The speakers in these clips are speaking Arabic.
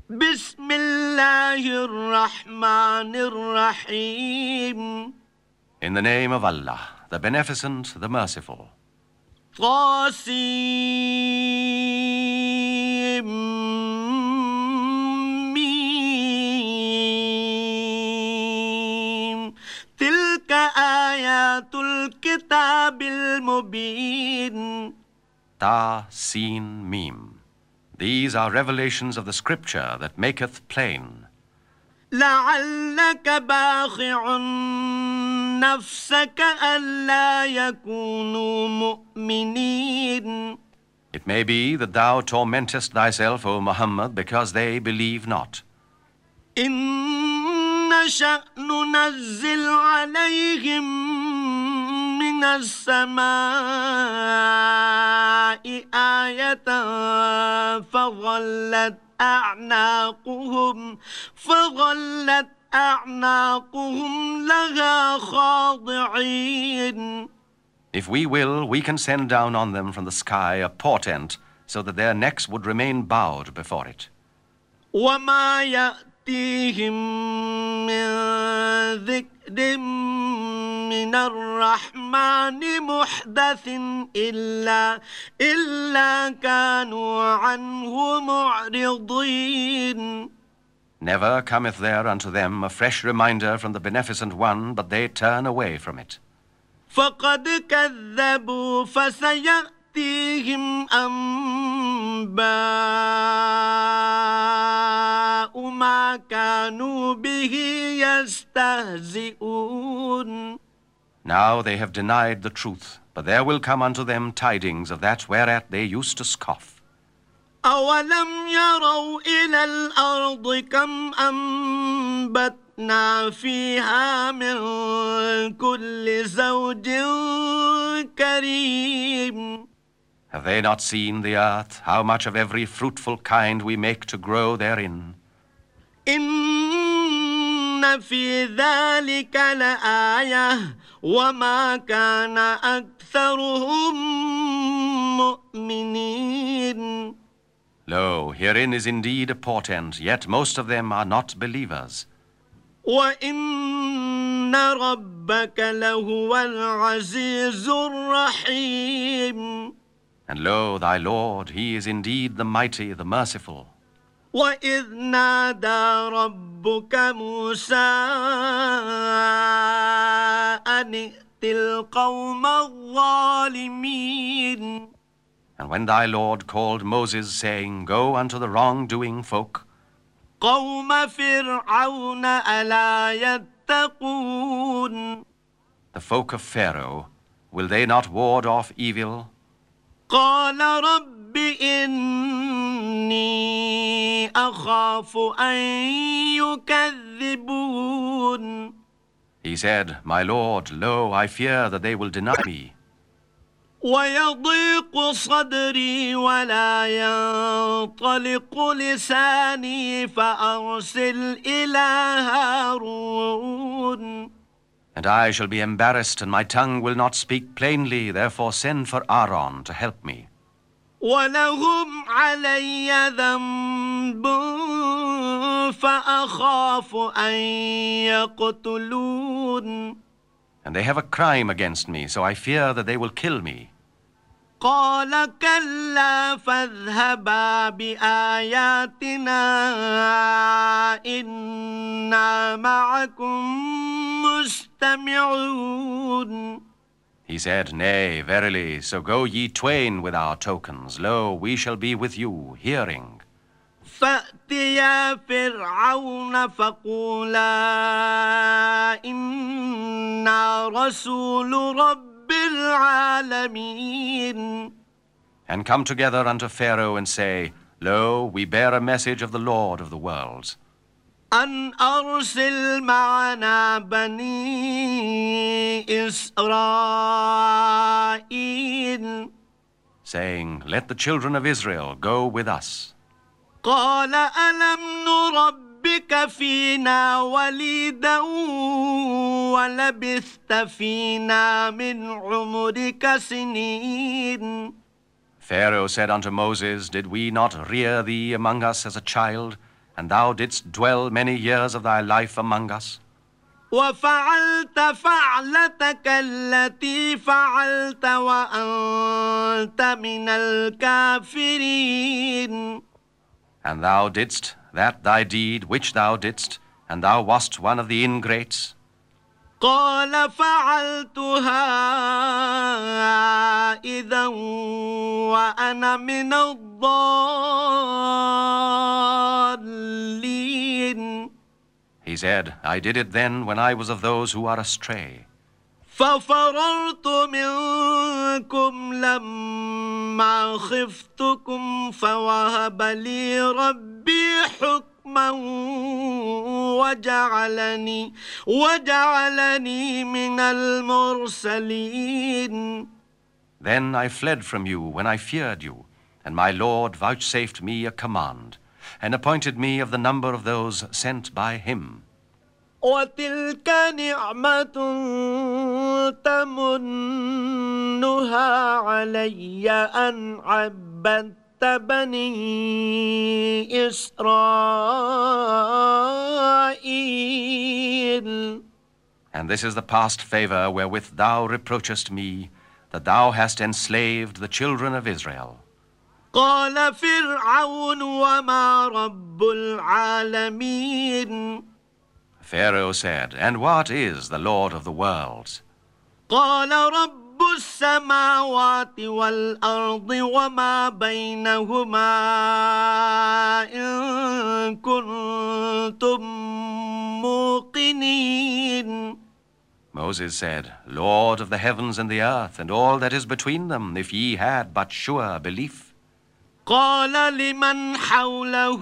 بسم الله الرحمن الرحيم. In the name of Allah, the Beneficent, the Merciful. طاسيم ميم. تلك آيات الكتاب المبين. Ta, Sin, Mim. These are revelations of the Scripture that maketh plain. لعلك باخع نفسك ألا يكونوا مؤمنين. It may be that thou tormentest thyself, O Muhammad, because they believe not. إن نشأ ننزل عليهم من السماء آية فظلت أعناقهم لها خاضعين. If we will, we can send down on them from the sky a portent, so that their necks would remain bowed before it. وما يأتيهم من ذكر من الرحمن محدث إلا كانوا عنه معرضين. Never cometh there unto them a fresh reminder from the Beneficent One, but they turn away from it. فقد كذبوا فسيأتيهم أنباء ما كانوا به يستهزئون. Now they have denied the truth, but there will come unto them tidings of that whereat they used to scoff. أولم يروا إلى الأرض كم أنبتنا فيها من كل زوج كريم. Have they not seen the earth, how much of every fruitful kind we make to grow therein? إن في ذلك لآية وما كان أكثرهم مؤمنين. Lo, herein is indeed a portent, yet most of them are not believers. وَإِنَّ رَبَّكَ لَهُوَ الْعَزِيزُ الرَّحِيمُ. And lo, thy Lord, he is indeed the mighty, the merciful. وَإِذْ نَادَى رَبُّكَ مُوسَىٰ أَنِ ائْتِ الْقَوْمَ الظَّالِمِينَ. And when thy Lord called Moses, saying, Go unto the wrongdoing folk, قَوْمَ فِرْعَوْنَ أَلَا يَتَّقُونَ. the folk of Pharaoh, will they not ward off evil? قَالَ رَبِّ إِنِّي أَخَافُ أَن يُكَذِّبُونَ. He said, My Lord, lo, I fear that they will deny me. ويضيق صدري ولا ينطلق لساني فأرسل إلى هارون. And I shall be embarrassed, and my tongue will not speak plainly, therefore send for Aaron to help me. ولهم علي ذنب فأخاف أن يقتلون. And they have a crime against me, so I fear that they will kill me. قال كلا فاذهبا بآياتنا إنا معكم مستمعون. He said, Nay, verily, so go ye twain with our tokens. Lo, we shall be with you, hearing. فأتيا فرعون فقولا إنا رسول رب العالمين. And come together unto Pharaoh and say, Lo, we bear a message of the Lord of the worlds. أن أرسل معنا بني إسرائيل. Saying, Let the children of Israel go with us. قال ألم نربك فينا وليدا ولبثت فينا من عمرك سنين. Pharaoh said unto Moses, Did we not rear thee among us as a child, and thou didst dwell many years of thy life among us? وفعلت فعلتك التي فعلت وأنت من الكافرين. And thou didst that thy deed which thou didst, and thou wast one of the ingrates? قال فعلتها إذا وأنا من الضالين. He said, I did it then when I was of those who are astray. ففررت منكم لما خفتكم فوهب لي ربي حكما وجعلني من المرسلين. Then I fled from you when I feared you, and my Lord vouchsafed me a command, and appointed me of the number of those sent by him. وتلك نعمة تمنها علي أن عبدت بني إسرائيل. And this is the past favor wherewith thou reproachest me, that thou hast enslaved the children of Israel. قال فرعون وما رب العالمين. Pharaoh said, And what is the Lord of the worlds? قال رب السماوات والأرض وما بينهما إن كنتم موقنين. Moses said, Lord of the heavens and the earth, and all that is between them, if ye had but sure belief. قال لمن حوله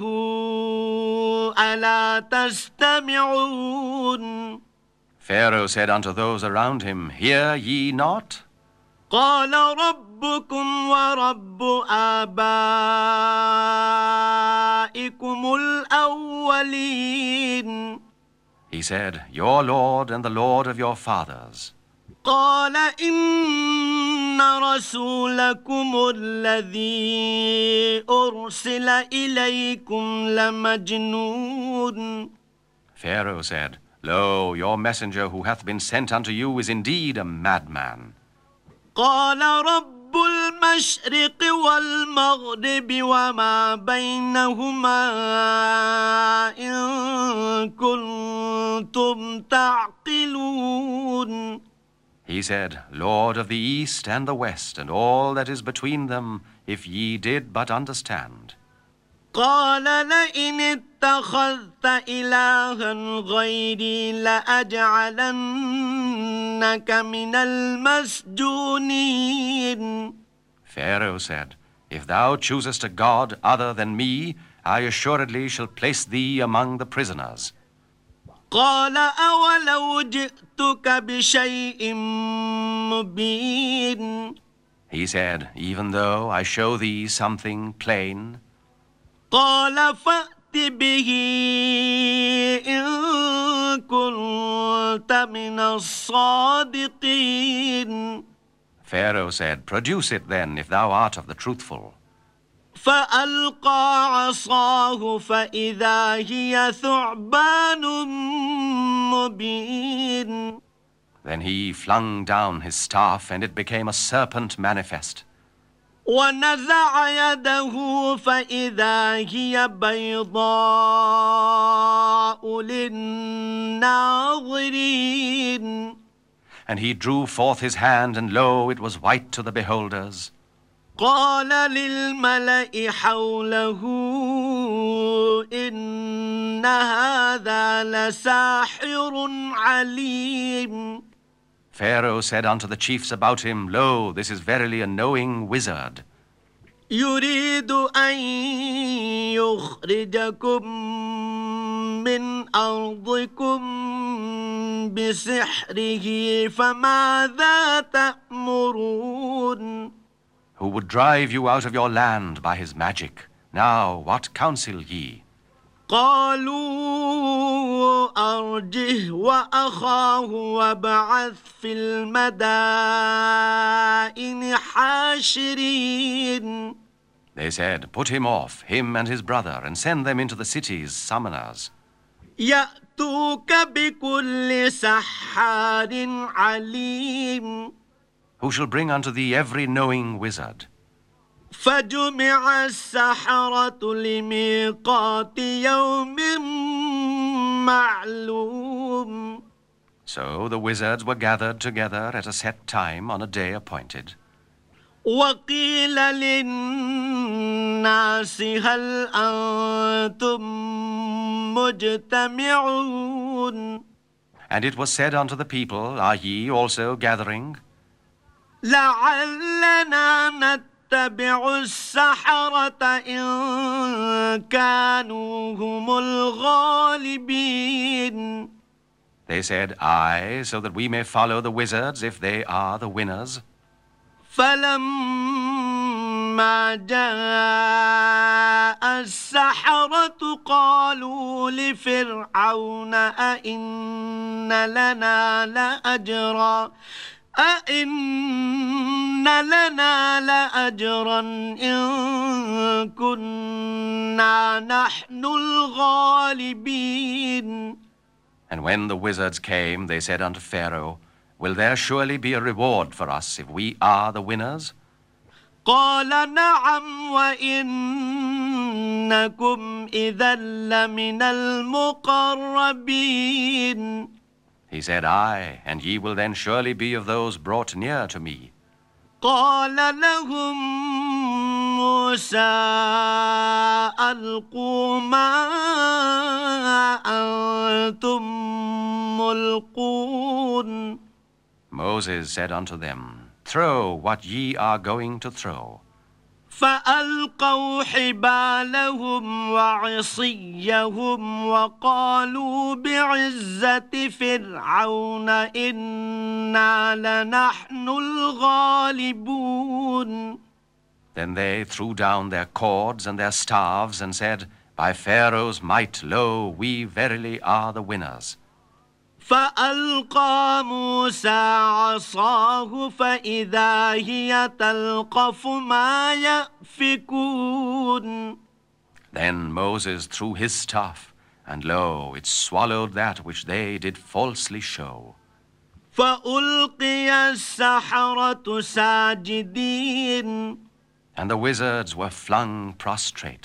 ألا تستمعون. Pharaoh said unto those around him, Hear ye not? قال ربكم ورب آبائكم الأولين. He said, Your Lord and the Lord of your fathers. قال إن رسولكم الذي أرسل إليكم لمجنون. Pharaoh said, Lo, your messenger who hath been sent unto you is indeed a madman. قال رب المشرق والمغرب وما بينهما إن كنتم تعقلون. He said, Lord of the east and the west, and all that is between them, if ye did but understand. قال لئن اتخذت إلها غيري لأجعلنك من المسجونين. Pharaoh said, If thou choosest a god other than me, I assuredly shall place thee among the prisoners. قال أولو جئتك بشيء مبين. He said, Even though I show thee something plain. قال فأت به إن كنت من الصادقين. Pharaoh said, Produce it then, if thou art of the truthful. فألقى عصاه فإذا هي ثعبان مبين. Then he flung down his staff, and it became a serpent manifest. ونزع يده فإذا هي بيضاء للناظرين. And he drew forth his hand, and lo, it was white to the beholders. قال للملأ حوله إن هذا لساحر عليم. Pharaoh said unto the chiefs about him, Lo, this is verily a knowing wizard. يريد أن يخرجكم من أرضكم بسحره فماذا تأمرون. Who would drive you out of your land by his magic. Now, what counsel ye? قالوا أرجه وأخاه وابعث في المدائن حاشرين. They said, "Put him off, him and his brother, and send them into the cities, summoners, يأتوك بكل سحار عليم who shall bring unto thee every knowing wizard." فجمع السحرة لميقات يوم معلوم. So the wizards were gathered together at a set time on a day appointed. وقيل للناس هل أنتم مجتمعون. And it was said unto the people, "Are ye also gathering? لعلنا نتبع السحرة إن كانوا هم الغالبين. They said, "Aye, so that we may follow the wizards if they are the winners." فلما جاء السحرة قالوا لفرعون أئن لنا لأجرا إن كنا نحن الغالبين. And when the wizards came, they said unto Pharaoh, "Will there surely be a reward for us if we are the winners?" قال نعم وإنكم إذا لمن المقربين. He said, "Aye, and ye will then surely be of those brought near to me." قال لهم موسى ألقوا ما أنتم ملقون. Moses said unto them, "Throw what ye are going to throw." فألقوا حبالهم وعصيهم وقالوا بعزة فرعون إنا لنحن الغالبون. Then they threw down their cords and their staves and said, "By Pharaoh's might, lo, we verily are the winners." فألقى موسى عصاه فإذا هي تلقف ما يأفكون. Then Moses threw his staff, and lo, it swallowed that which they did falsely show. فألقي السحرة ساجدين. And the wizards were flung prostrate.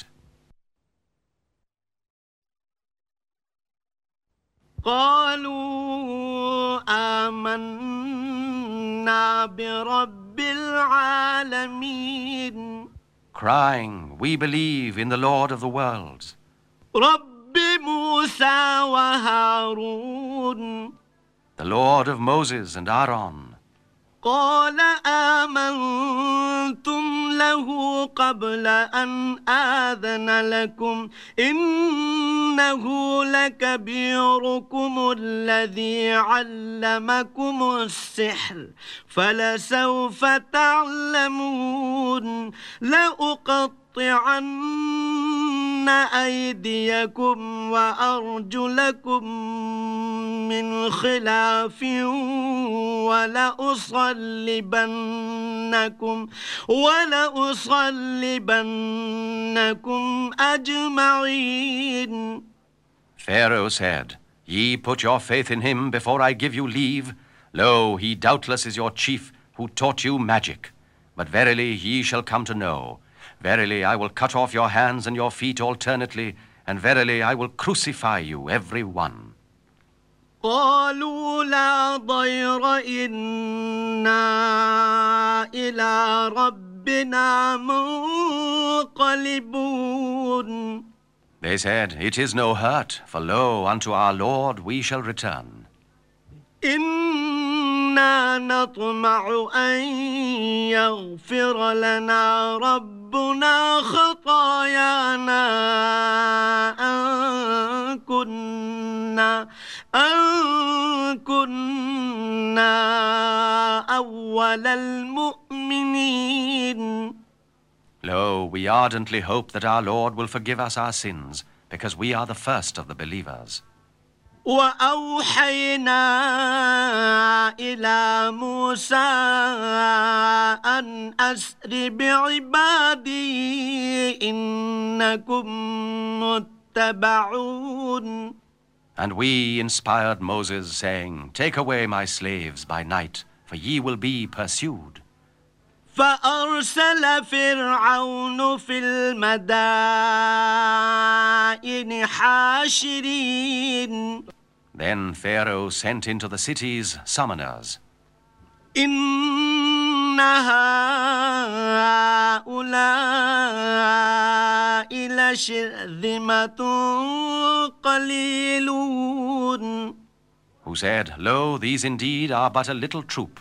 قالوا آمنا برب العالمين. Crying, "We believe in the Lord of the worlds, رب موسى وهارون. the Lord of Moses and Aaron." قال آمنتم له قبل أن آذن لكم إنه لكبيركم الذي علمكم السحر فلسوف تعلمون لأقطعن أيديكم وأرجلكم من خلاف ولأصلبنكم أجمعين. Pharaoh said, "Ye put your faith in him before I give you leave. Lo, he doubtless is your chief who taught you magic. But verily ye shall come to know. Verily I will cut off your hands and your feet alternately, and verily I will crucify you every one." قالوا لا ضير إنا إلى ربنا منقلبون. They said, "It is no hurt, for lo, unto our Lord we shall return. إنا نطمع أن يغفر لنا ربنا خطايانا أن كنا أول المؤمنين. Lo, we ardently hope that our Lord will forgive us our sins, because we are the first of the believers." وأوحينا إلى موسى أن أسر بعبادي إنكم متبعون. And we inspired Moses, saying, Take away my slaves by night, for ye will be pursued. فأرسل فرعون في المدائن حاشرين. Then Pharaoh sent into the cities summoners. إن هؤلاء لشرذمة قليلون. Who said, Lo, these indeed are but a little troop.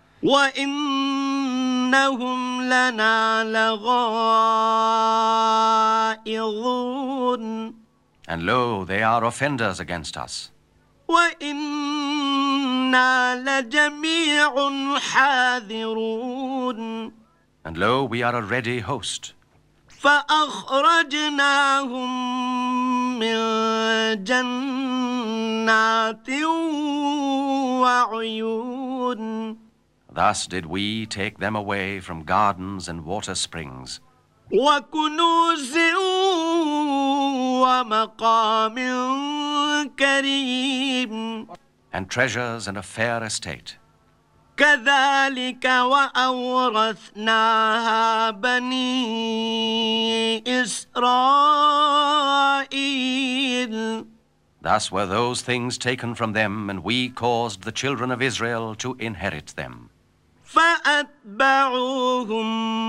وإنهم لنا لغائظون. And lo, they are offenders against us. وإنا لجميع حاذرون. And lo, we are a ready host. فأخرجناهم من جنات وعيون. Thus did we take them away from gardens and water springs, وكنوز ومقام كريم. and treasures and a fair estate. كذلك وأورثناها بني إسرائيل. Thus were those things taken from them, and we caused the children of Israel to inherit them. فأتبعوهم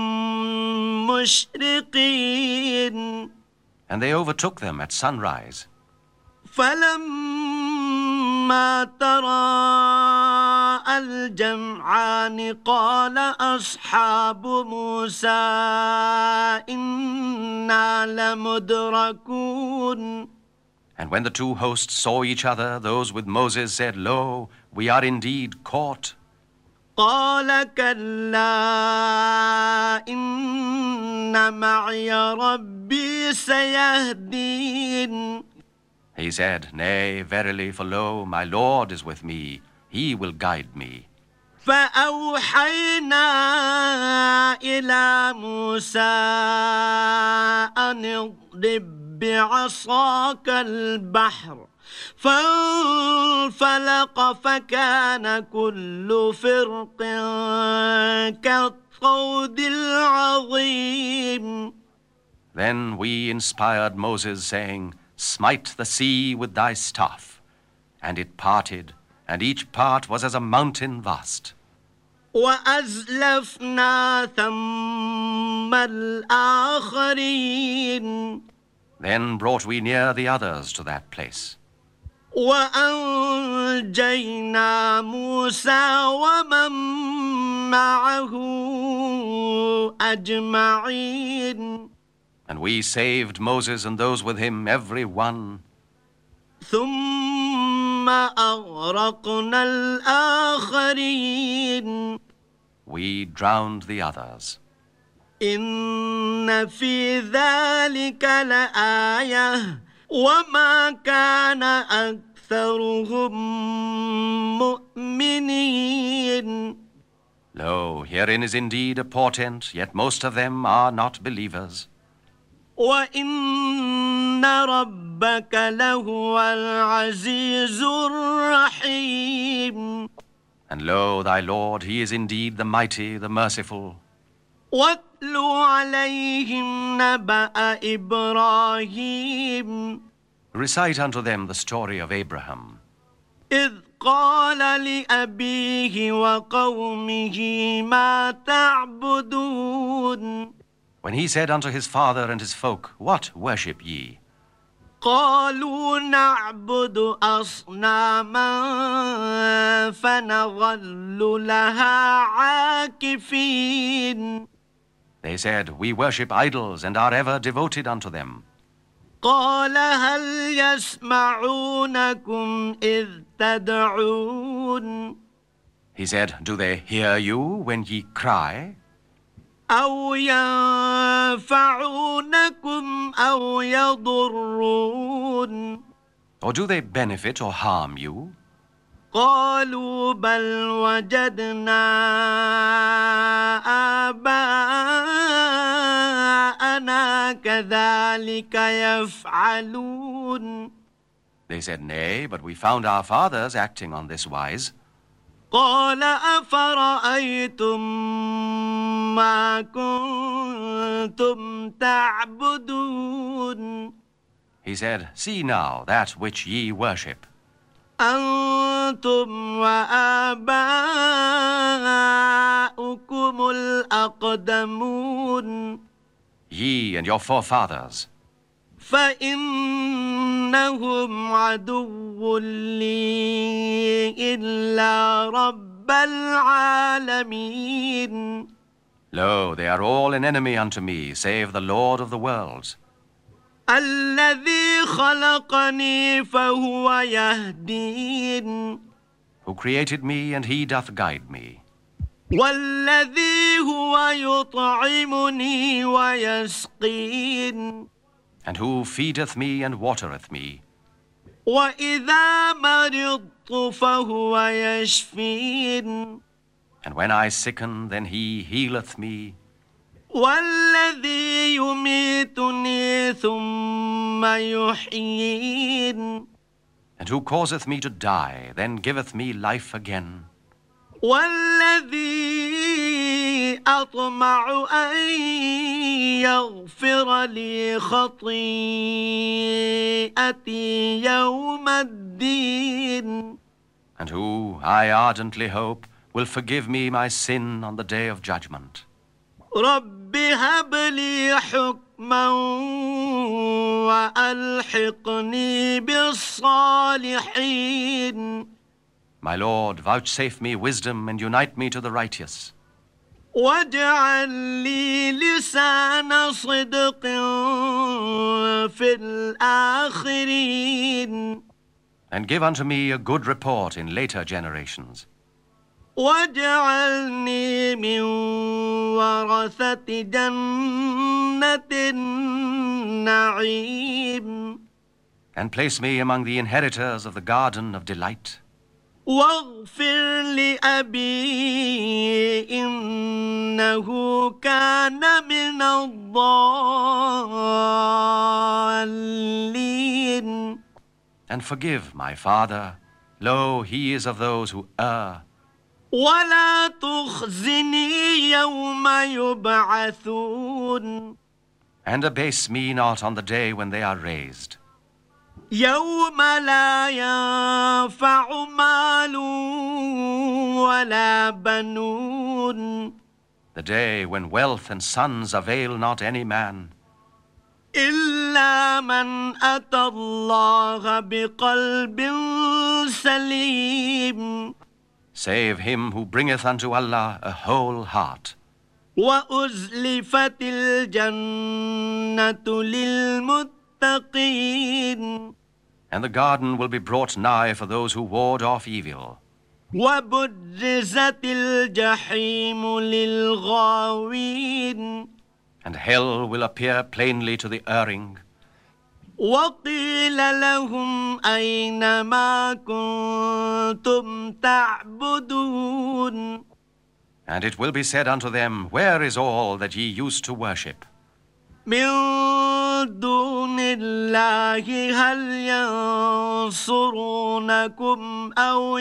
مشرقين. And they overtook them at sunrise. فلما تراءى الجمعان قال أصحاب موسى إنا لمدركون. And when the two hosts saw each other, those with Moses said, Lo, we are indeed caught. قال كلا إن معي ربي سيهدين. He said, Nay, verily, for lo, my Lord is with me. He will guide me. فأوحينا إلى موسى أن اضرب بعصاك البحر فانفلق فكان كل فرق كالطود العظيم. Then we inspired Moses, saying, Smite the sea with thy staff. And it parted, and each part was as a mountain vast. وأزلفنا ثم الآخرين. Then brought we near the others to that place. وأنجينا موسى ومن معه أجمعين. And we saved Moses and those with him, every one. ثم أغرقنا الآخرين. We drowned the others. إن في ذلك لآية وما كان أكثرهم مؤمنين. Lo, herein is indeed a portent, yet most of them are not believers. وإن ربك لهو العزيز الرحيم. And lo, thy Lord, he is indeed the mighty, the merciful. واتل عليهم نبأ إبراهيم. Recite unto them the story of Abraham, إذ قال لأبيه وقومه ما تعبدون. when he said unto his father and his folk, What worship ye? قالوا نعبد أصناما فنظل لها عاكفين. They said, We worship idols and are ever devoted unto them. قال هل يسمعونكم إذ تدعون. He said, Do they hear you when ye cry? أو ينفعونكم أو يضرون. Or do they benefit or harm you? قالوا بل وجدنا آباءنا كذلك يفعلون. They said, Nay, but we found our fathers acting on this wise. قال أفرأيتم ما كنتم تعبدون. He said, See now that which ye worship. أنتم وآباؤكم الأقدمون. Ye and your forefathers. فإنهم عدو لي إلا رب العالمين. Lo, they are all an enemy unto me, save the Lord of the worlds. الذي خلقني فهو يهدين. Who created me, and he doth guide me. والذي هو يطعمني ويسقين. And who feedeth me and watereth me. وإذا مرضت فهو يشفين. And when I sicken, then he healeth me. والذي يميتني ثم يحيين. And who causeth me to die, then giveth me life again. والذي أطمع أن يغفر لي خطيئتي يوم الدين. And who, I ardently hope, will forgive me my sin on the day of judgment. رب هب لي حكما وألحقني بالصالحين. My Lord, vouchsafe me wisdom and unite me to the righteous. واجعل لي لسان صدق في الآخرين. And give unto me a good report in later generations. واجعلني من ورثة جنة النعيم. And place me among the inheritors of the garden of delight. واغفر لأبي إنه كان من الضالين. And forgive my father. Lo, he is of those who err. ولا تخزني يوم يبعثون. And abase me not on the day when they are raised. يوم لا ينفع مال ولا بنون. The day when wealth and sons avail not any man. إلا من أتى الله بقلب سليم. Save him who bringeth unto Allah a whole heart. وأزلفت الجنة للمتقين. And the garden will be brought nigh for those who ward off evil. وبرزت الجحيم للغاوين. And hell will appear plainly to the erring. وقيل لهم أين ما كنتم تعبدون. And it will be said unto them, Where is all that ye used to worship? من دون الله هل ينصرونكم أو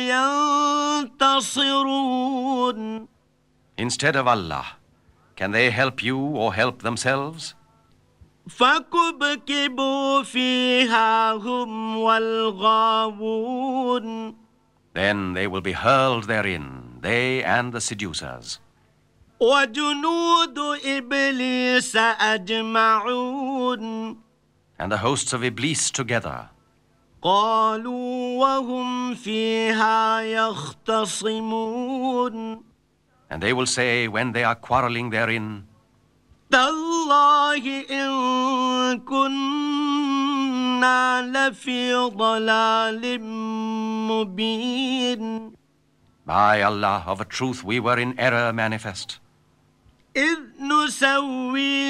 ينتصرون. Instead of Allah, can they help you or help themselves? فكبكبوا فيها هم والغاوون. Then they will be hurled therein, they and the seducers. وجنود إبليس أجمعون. And the hosts of Iblis together. قالوا وهم فيها يختصمون. And they will say, when they are quarreling therein, تالله إن كنا لفي ضلال مبين. By Allah, of a truth we were in error manifest. إذ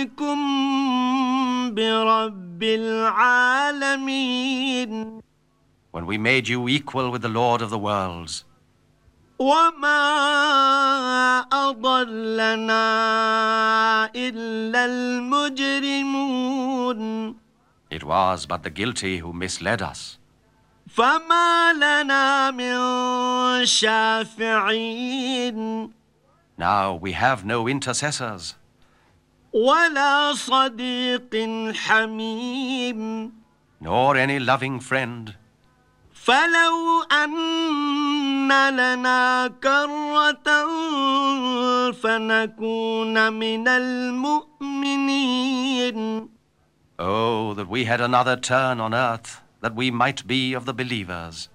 نسويكم برب العالمين. when we made you equal with the Lord of the worlds. وما أضلنا إلا المجرمون. It was but the guilty who misled us. فما لنا من شافعين. Now we have no intercessors, ولا صديق حميم. nor any loving friend. فلو أن لنا كرة فنكون من المؤمنين. Oh, that we had another turn on earth, that we might be of the believers.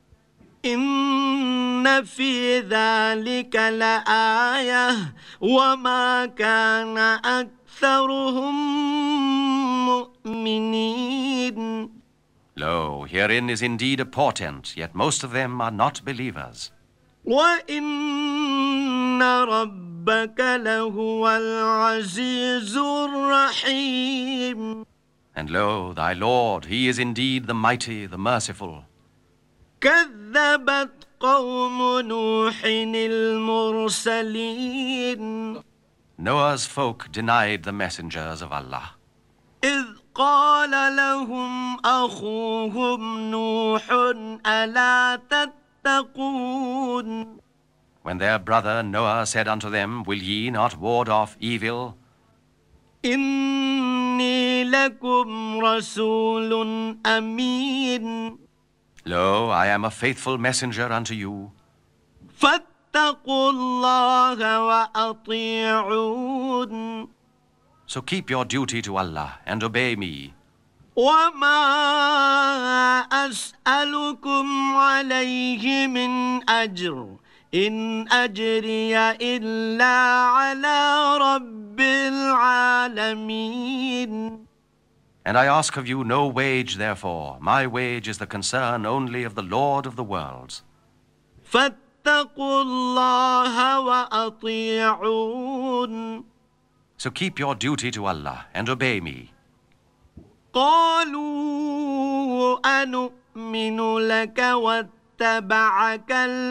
إن في ذلك لآية وما كان أكثرهم مؤمنين. Lo, herein is indeed a portent, yet most of them are not believers. وإن ربك لهو العزيز الرحيم. And lo, thy Lord, he is indeed the mighty, the merciful. كذبت قوم نوح المرسلين. Noah's folk denied the messengers of Allah. إذ قال لهم أخوهم نوح ألا تتقون. When their brother Noah said unto them, Will ye not ward off evil? إني لكم رسول أمين. Lo, I am a faithful messenger unto you. فاتقوا الله وأطيعون. So keep your duty to Allah and obey me. وما أسألكم عليه من أجر إن أجري إلا على رب العالمين. And I ask of you no wage, therefore. My wage is the concern only of the Lord of the worlds. فاتقوا الله وأطيعون. So keep your duty to Allah and obey me. قالوا أنؤمن لك واتبعك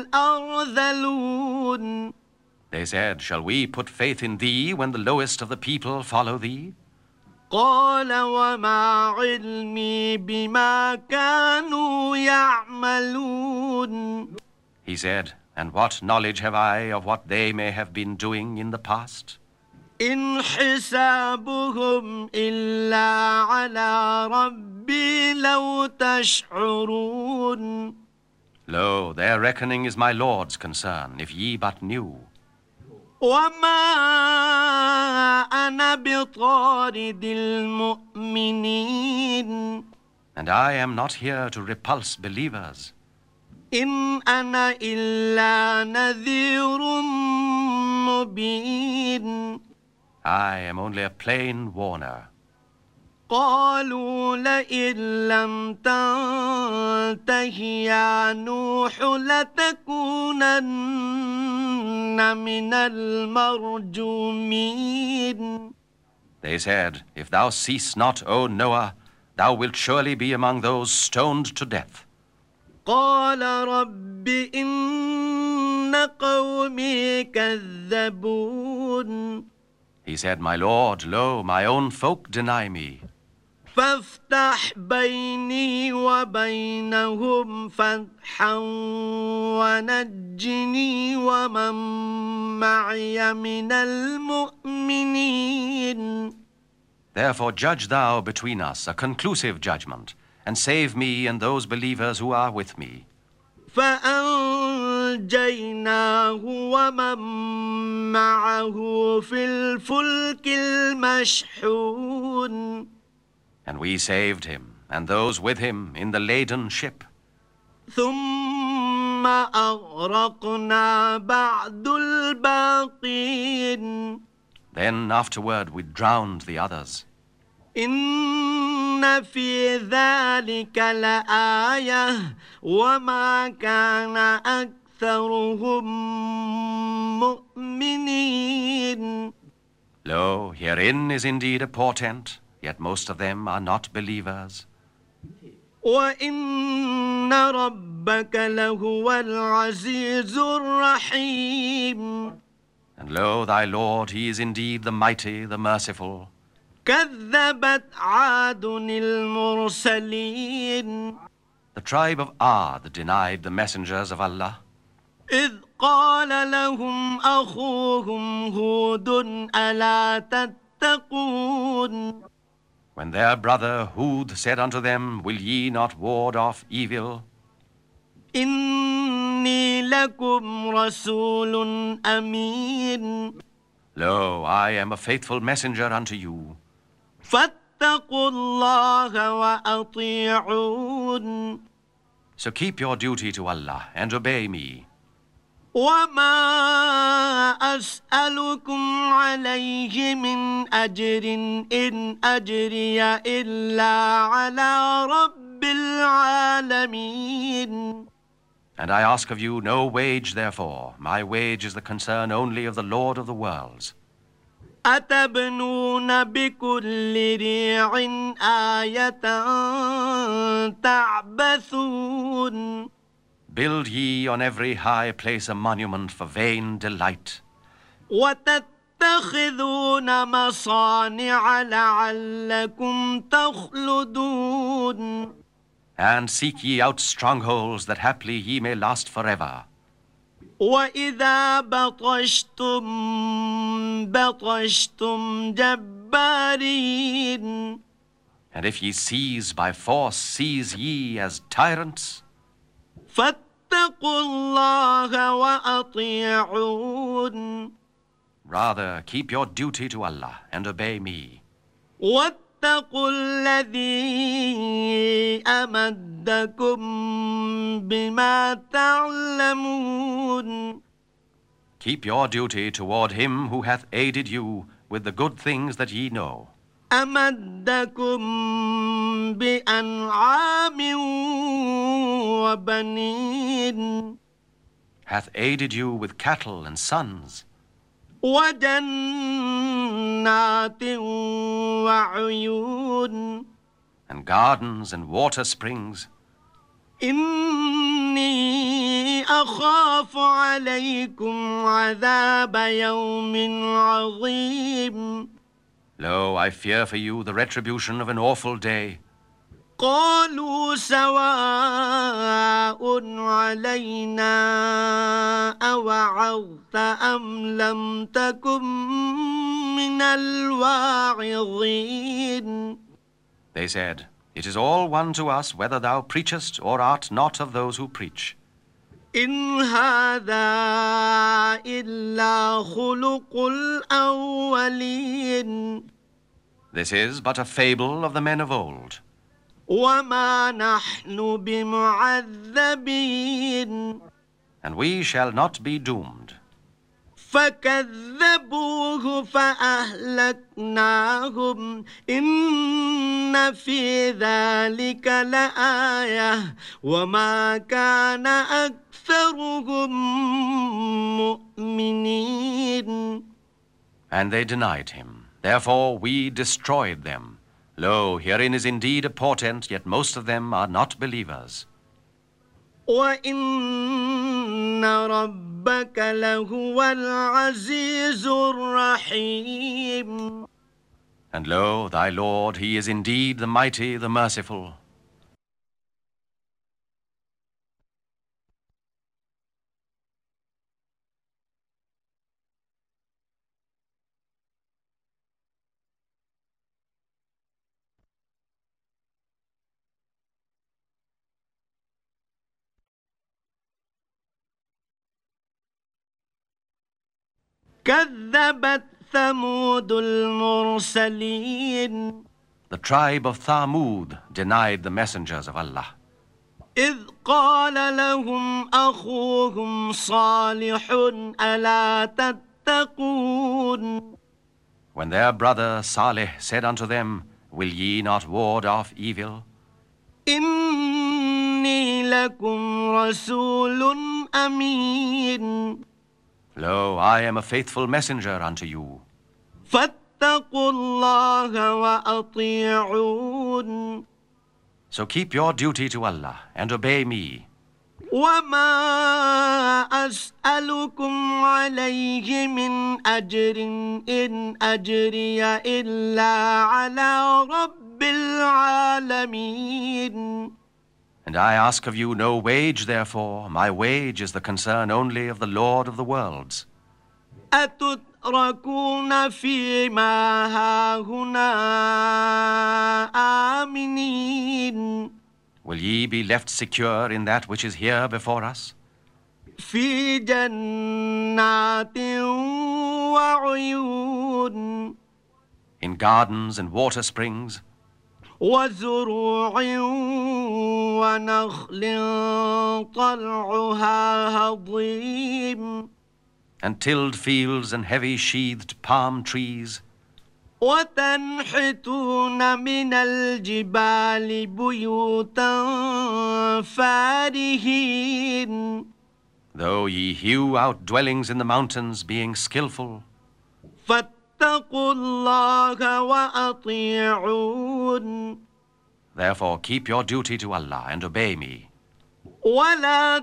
الأرذلون. They said, Shall we put faith in thee when the lowest of the people follow thee? قال وما علمي بما كانوا يعملون. He said, And what knowledge have I of what they may have been doing in the past? إن حسابهم إلا على ربي لو تشعرون. Lo, their reckoning is my Lord's concern, if ye but knew. وما أنا بطارد المؤمنين. And I am not here to repulse believers. إن أنا إلا نذير مبين. I am only a plain warner. قالوا لئن لم تنته يا نوح لتكونن من المرجومين. They said, If thou cease not, O Noah, thou wilt surely be among those stoned to death. قال رب إن قومي كذبون. He said, My Lord, lo, my own folk deny me. فافتح بيني وبينهم فتحا ونجني ومن معي من المؤمنين. Therefore judge thou between us a conclusive judgment, and save me and those believers who are with me. فأنجيناه ومن معه في الفلك المشحون. And we saved him, and those with him in the laden ship. ثم أغرقنا بعد الباقين. Then afterward we drowned the others. إن في ذلك لآية وما كان أكثرهم مؤمنين. Lo, herein is indeed a portent, yet most of them are not believers. وإن ربك لهو العزيز الرحيم. And lo, thy Lord, he is indeed the mighty, the merciful. كذبت عاد المرسلين. The tribe of Ad denied the messengers of Allah. إذ قال لهم أخوهم هود ألا تتقون. When their brother Hud said unto them, Will ye not ward off evil? إني لكم رسول أمين. Lo, I am a faithful messenger unto you. فاتقوا الله وأطيعون. So keep your duty to Allah and obey me. وما أسألكم عليه من أجر إن أجري إلا على رب العالمين. And I ask of you no wage therefore. My wage is the concern only of the Lord of the worlds. أتبنون بكل ريع آية تعبثون. Build ye on every high place a monument for vain delight. وتتخذون مصانع لعلكم تخلدون. And seek ye out strongholds that haply ye may last forever. وإذا بطشتم بطشتم جبارين. And if ye seize by force, seize ye as tyrants. فاتقوا الله وأطيعون. Rather, keep your duty to Allah and obey me. واتقوا الذي أمدكم بما تعلمون. Keep your duty toward him who hath aided you with the good things that ye know. أمدكم بأنعام وبنين. Hath aided you with cattle and sons. وجنات وعيون. And gardens and water springs. إني أخاف عليكم عذاب يوم عظيم. Lo, I fear for you the retribution of an awful day. قالوا سواء علينا أوعظت أم لم تكن من الواعظين. They said, It is all one to us whether thou preachest or art not of those who preach. إن هذا إلا خلق الأولين. This is but a fable of the men of old. وما نحن بمعذبين. And we shall not be doomed. فكذبوه فأهلكناهم إن في ذلك لآية وما كان أكثرهم مؤمنين. And they denied him. Therefore we destroyed them. Lo, herein is indeed a portent, yet most of them are not believers. وإن ربك لهو العزيز الرحيم. And lo, thy Lord, he is indeed the mighty, the merciful. كذبت ثمود المرسلين. The tribe of Thamud denied the messengers of Allah. إذ قال لهم أخوهم صالح ألا تتقون. When their brother Salih said unto them, Will ye not ward off evil? إني لكم رسول أمين. Lo, I am a faithful messenger unto you. فاتقوا الله وأطيعون. So keep your duty to Allah and obey me. وما أسألكم عليه من أجر إن أجري إلا على رب العالمين. And I ask of you no wage, therefore. My wage is the concern only of the Lord of the worlds. أتتركون فيما هاهنا آمنين. Will ye be left secure in that which is here before us? في جنات وعيون. In gardens and water springs, وزروع ونخل طلعها هضيم. and tilled fields and heavy sheathed palm trees, وتنحتون من الجبال بيوتا فارهين. though ye hew out dwellings in the mountains, being skillful. فاتقوا الله وأطيعون. Therefore keep your duty to Allah and obey me. ولا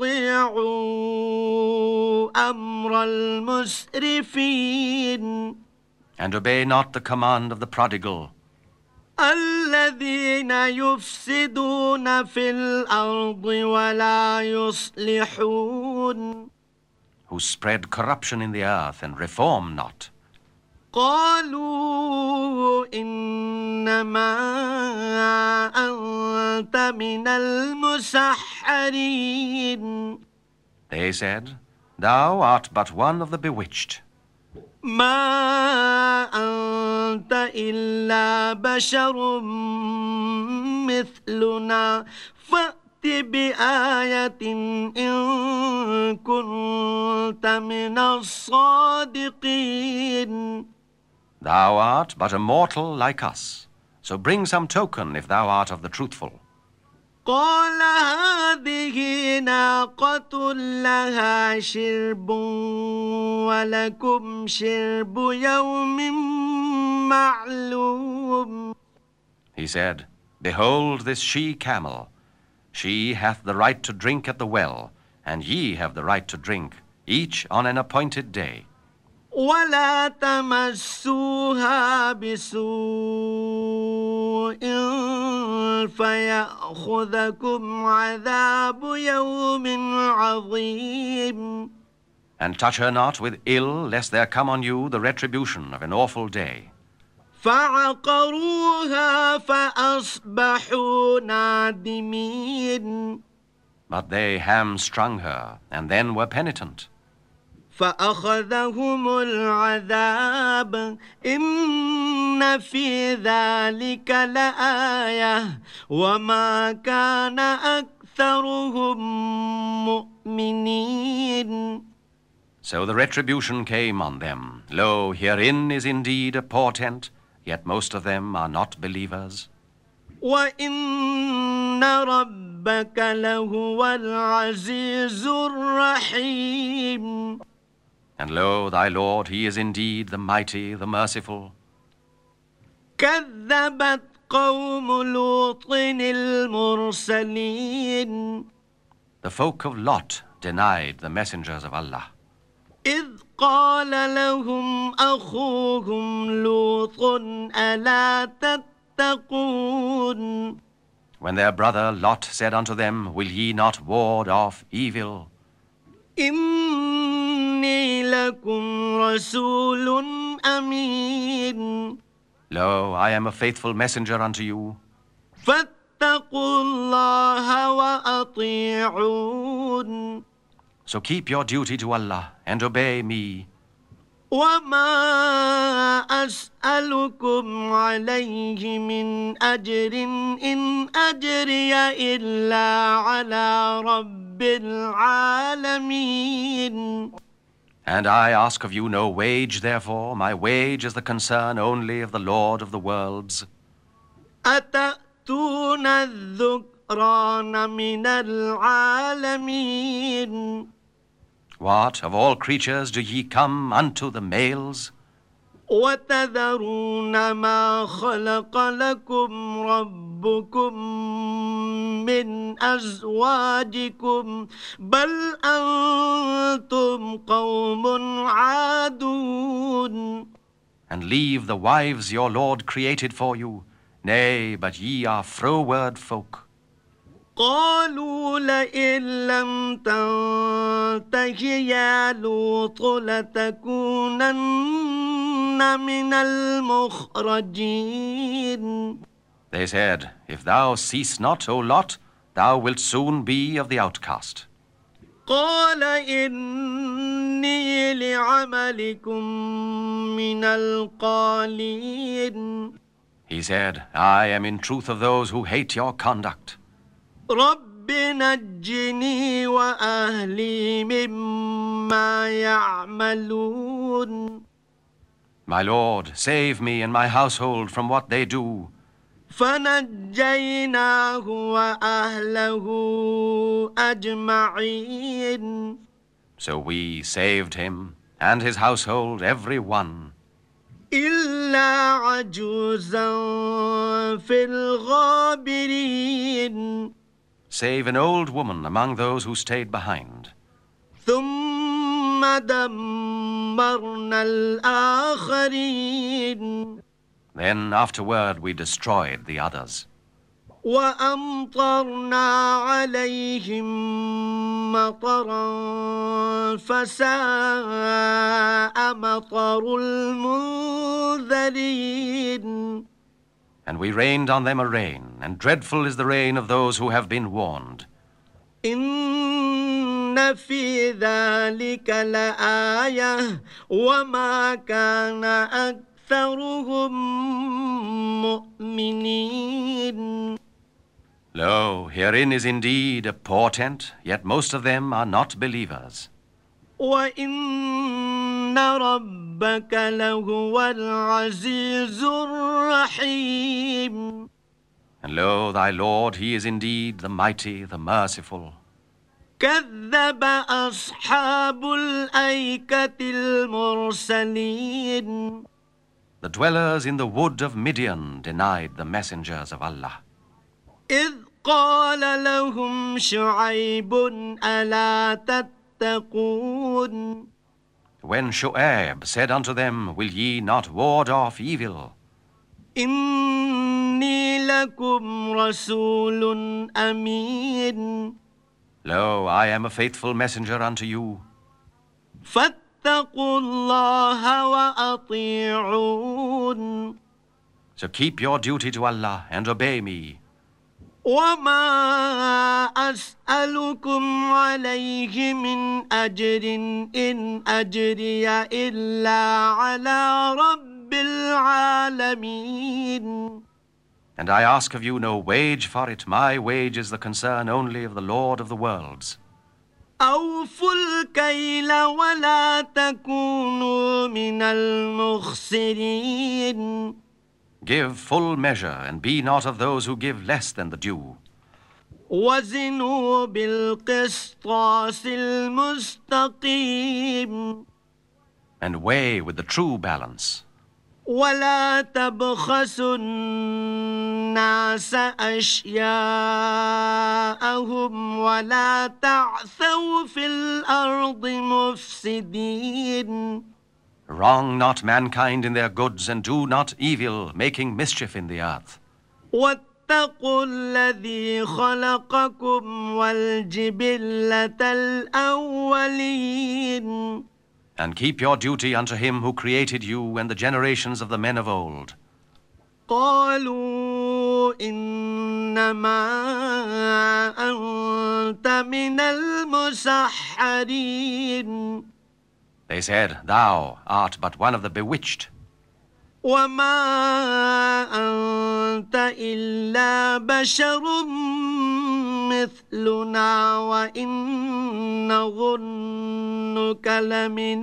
تطيعوا أمر المسرفين. And obey not the command of the prodigal, الذين يفسدون في الأرض ولا يصلحون. who spread corruption in the earth and reform not. قالوا إنما أنت من المسحرين. They said, Thou art but one of the bewitched. ما أنت إلا بشر مثلنا فأت بآية إن كنت من الصادقين. Thou art but a mortal like us, so bring some token if thou art of the truthful. قال هذه ناقة لها شرب ولكم شرب يوم معلوم. He said, Behold this she-camel. She hath the right to drink at the well, and ye have the right to drink, each on an appointed day. ولا تمسوها بسوء فيأخذكم عذاب يوم عظيم. And touch her not with ill, lest there come on you the retribution of an awful day. فعقروها فأصبحوا نادمين. But they hamstrung her, and then were penitent. فأخذهم العذاب إن في ذلك لآية وما كان أكثرهم مؤمنين. So the retribution came on them. Lo, herein is indeed a portent, yet most of them are not believers. وإن ربك لهو العزيز الرحيم. And lo, thy Lord, he is indeed the mighty, the merciful. كذبت قوم لوط المرسلين. The folk of Lot denied the messengers of Allah. إذ قال لهم أخوهم لوط ألا تتقون. When their brother Lot said unto them, Will ye not ward off evil? إني لكم رسول أمين. Lo, I am a faithful messenger unto you. فاتقوا الله وأطيعون. So keep your duty to Allah and obey me. وما أسألكم عليه من أجر إن أجري إلا على رب العالمين. And I ask of you no wage, therefore. My wage is the concern only of the Lord of the worlds. أتأتون الذكران من العالمين. What, of all creatures do ye come unto the males? وتذرون ما خلق لكم ربكم من أزواجكم بل أنتم قوم عادون. And leave the wives your Lord created for you. Nay, but ye are froward folk. قالوا لئن لم تنته يا لوط لتكونن من المخرجين. They said, If thou cease not, O Lot, thou wilt soon be of the outcast. قال إني لعملكم من القالين. He said, I am in truth of those who hate your conduct. رب نجني وأهلي مما يعملون. My Lord, save me and my household from what they do. فنجيناه وأهله أجمعين. So we saved him and his household, every one. إلا عجوزا في الغابرين. Save an old woman among those who stayed behind. ثم دمرنا الآخرين. Then afterward we destroyed the others. وأمطرنا عليهم مطرا فساء مطر المنذرين. And we rained on them a rain, and dreadful is the rain of those who have been warned. إن في ذلك لآية وما كان أكثرهم مؤمنين. Lo, herein is indeed a portent, yet most of them are not believers. وإن ربك لهو العزيز الرحيم. And lo, thy Lord, he is indeed the mighty, the merciful. كذب أصحاب الأيكة المرسلين. The dwellers in the wood of Midian denied the messengers of Allah. إذ قال لهم شعيب ألا تتقون. When Shu'aib said unto them, Will ye not ward off evil? إني لكم رسول أمين. Lo, I am a faithful messenger unto you. فاتقوا الله وأطيعون. So keep your duty to Allah and obey me. وما أسألكم عليه من أجر إن أجري إلا على رب العالمين. And I ask of you no wage for it. My wage is the concern only of the Lord of the worlds. أوفوا الكيل ولا تكونوا من المخسرين. Give full measure, and be not of those who give less than the due. وزنوا بالقسطاس المستقيم. And weigh with the true balance. ولا تبخسوا الناس أشياءهم ولا تعثوا في الأرض مفسدين. Wrong not mankind in their goods, and do not evil, making mischief in the earth. واتقوا الذي خلقكم والجبلة الأولين. And keep your duty unto him who created you and the generations of the men of old. قالوا إنما أنت من المسحرين. They said, Thou art but one of the bewitched. وما أنت إلا بشر مثلنا وإن نظنك لمن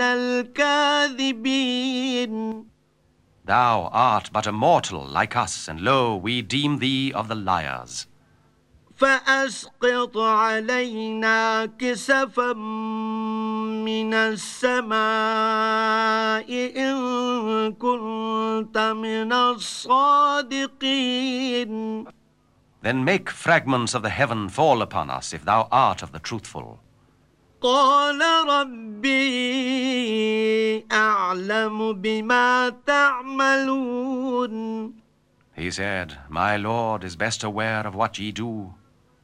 الكاذبين. Thou art but a mortal like us, and lo, we deem thee of the liars. فأسقط علينا كسفا من السماء إن كنت من الصادقين. Then make fragments of the heaven fall upon us, if thou art of the truthful. قال ربي أعلم بما تعملون. He said, My Lord is best aware of what ye do.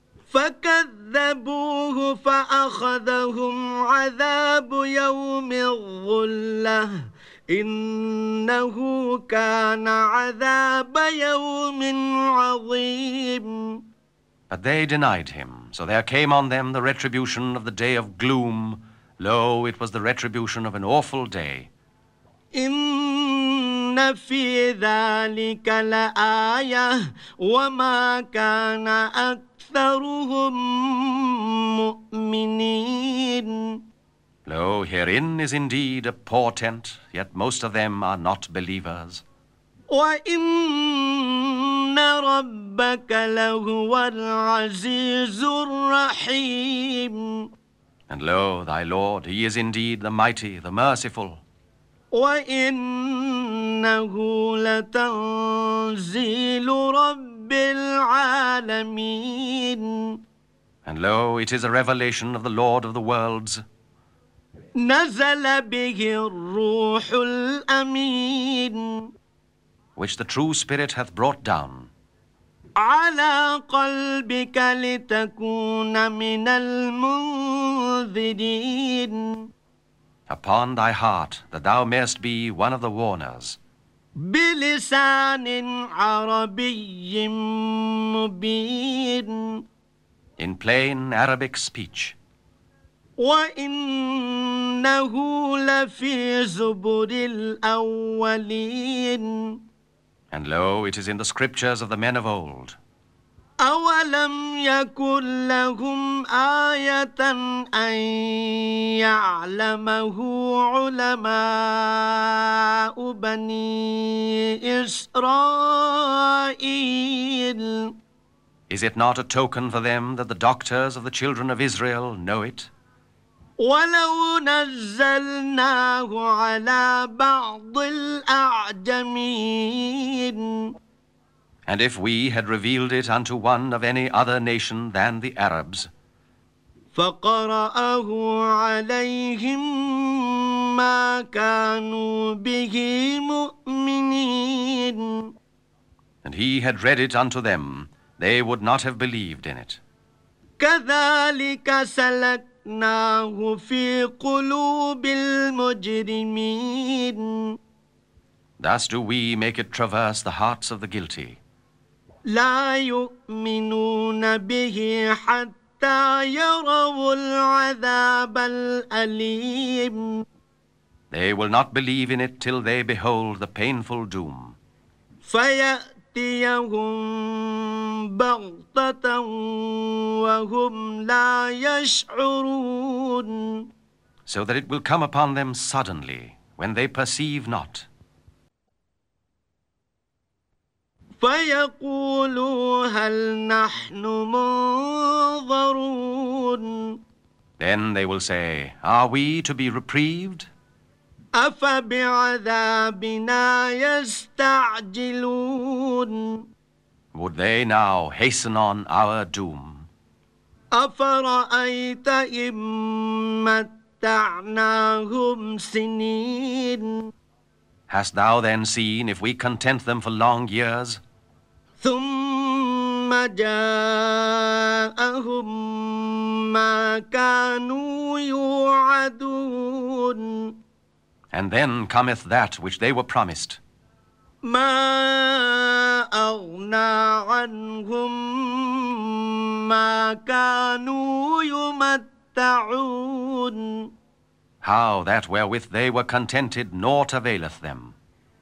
فكذبوه فأخذهم عذاب يوم الظلة إنه كان عذاب يوم عظيم. But they denied him, so there came on them the retribution of the day of gloom. Lo, it was the retribution of an awful day. إن في ذلك لآية وما كان أكثرهم مؤمنين. Lo, herein is indeed a portent, yet most of them are not believers. وإن ربك لهو العزيز الرحيم. And lo, thy Lord, he is indeed the mighty, the merciful. وإنه لتنزيل رب العالمين. And lo, it is a revelation of the Lord of the worlds. نزل به الروح الأمين. Which the true Spirit hath brought down. على قلبك لتكون من المنذرين. Upon thy heart, that thou mayest be one of the warners. بلسان عربي مبين. In plain Arabic speech. وإنه لفي زبر الأولين. And lo, it is in the scriptures of the men of old. أولم يكن لهم آية أن يعلمه علماء بني إسرائيل. Is it not a token for them that the doctors of the children of Israel know it? ولو نزلناه على بعض الأعجمين. And if we had revealed it unto one of any other nation than the Arabs, فقرأه عليهم ما كانوا به مؤمنين. and he had read it unto them, they would not have believed in it. كذلك سلكناه في قلوب المجرمين. Thus do we make it traverse the hearts of the guilty. لا يؤمنون به حتى يروا العذاب الأليم. They will not believe in it till they behold the painful doom. فيأتيهم بغتة وهم لا يشعرون. So that it will come upon them suddenly, when they perceive not. فيقولوا هل نحن منظرون. Then they will say, Are we to be reprieved? أفبعذابنا يستعجلون. Would they now hasten on our doom? أفرأيت إن متعناهم سنين. Hast thou then seen if we content them for long years? ثم جاءهم ما كانوا يوعدون. And then cometh that which they were promised. ما أغنى عنهم ما كانوا يمتعون. How that wherewith they were contented naught availeth them.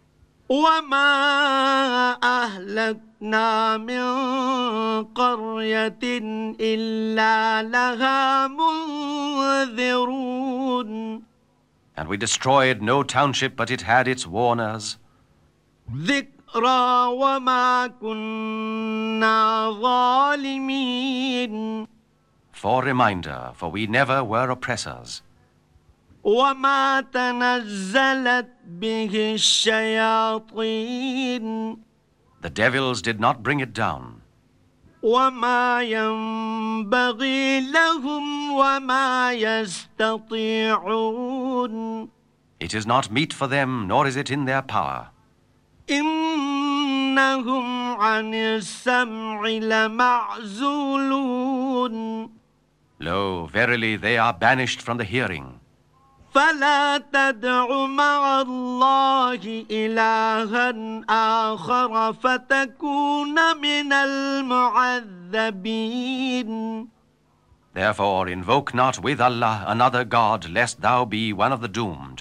وما أهلكنا من قرية إلا لها منذرون. And we destroyed no township but it had its warners. ذكرى وما كنا ظالمين. For reminder, for we never were oppressors. وما تنزلت به الشياطين The devils did not bring it down, وما ينبغي لهم وما يستطيعون it is not meet for them, nor is it in their power. إنهم عن السمع لمعزولون Lo, verily they are banished from the hearing. فلا تدع مع الله إلها آخر فتكون من المعذبين Therefore invoke not with Allah another God, lest thou be one of the doomed.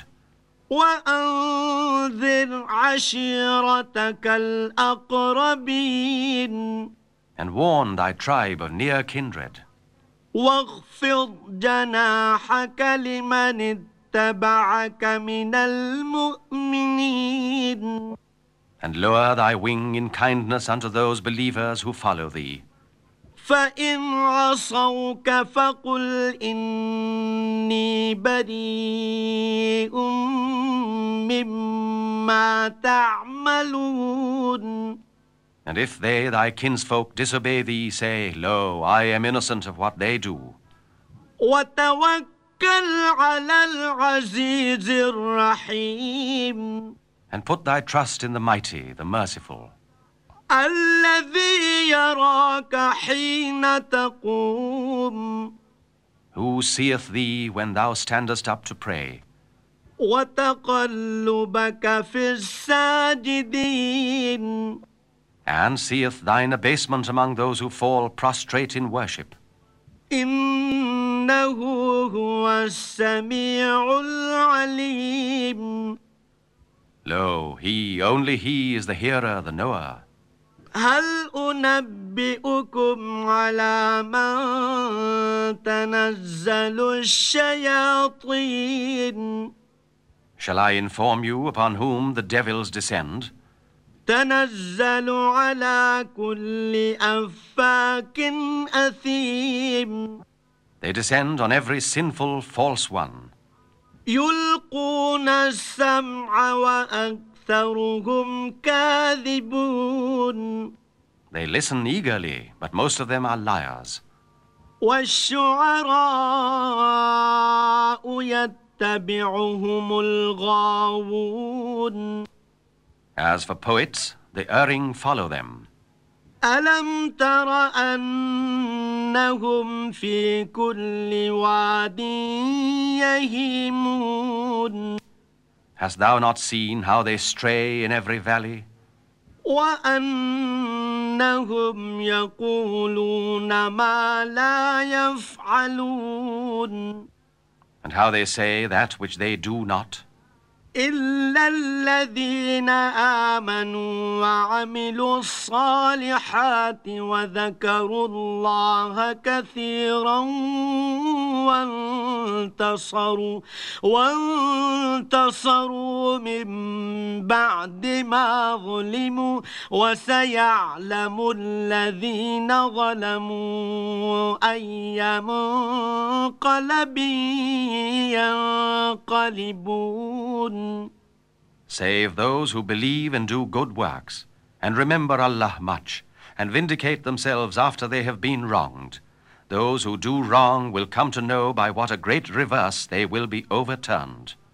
وأنذر عشيرتك الأقربين And warn thy tribe of near kindred. واخفض جناحك لمن اتبعك من المؤمنين And lower thy wing in kindness unto those believers who follow thee. فإن عصوك فقل إني بريء مما تعملون And if they, thy kinsfolk, disobey thee, say, Lo, I am innocent of what they do. وتوكل على العزيز الرحيم And put thy trust in the mighty, the merciful, الذي يراك حين تقوم who seeth thee when thou standest up to pray, وتقلبك في الساجدين and seeth thine abasement among those who fall prostrate in worship. إنه هو السميع العليم Lo, only he is the hearer, the knower. هل أنبئكم على من تنزل الشياطين Shall I inform you upon whom the devils descend? تنزل على كل أفاك أثيم They descend on every sinful, false one. يلقون السمع وأكثرهم كاذبون They listen eagerly, but most of them are liars. والشعراء يتبعهم الغاوون As for poets, the erring follow them. ألم تر أنهم في كل واد يهيمون Hast thou not seen how they stray in every valley? وأنهم يقولون ما لا يفعلون And how they say that which they do not? إلا الذين آمنوا وعملوا الصالحات وذكروا الله كثيرا وانتصروا من بعد ما ظلموا وسيعلم الذين ظلموا أي منقلب ينقلبون Save those who believe and do good works, and remember Allah much, and vindicate themselves after they have been wronged. Those who do wrong will come to know by what a great reverse they will be overturned.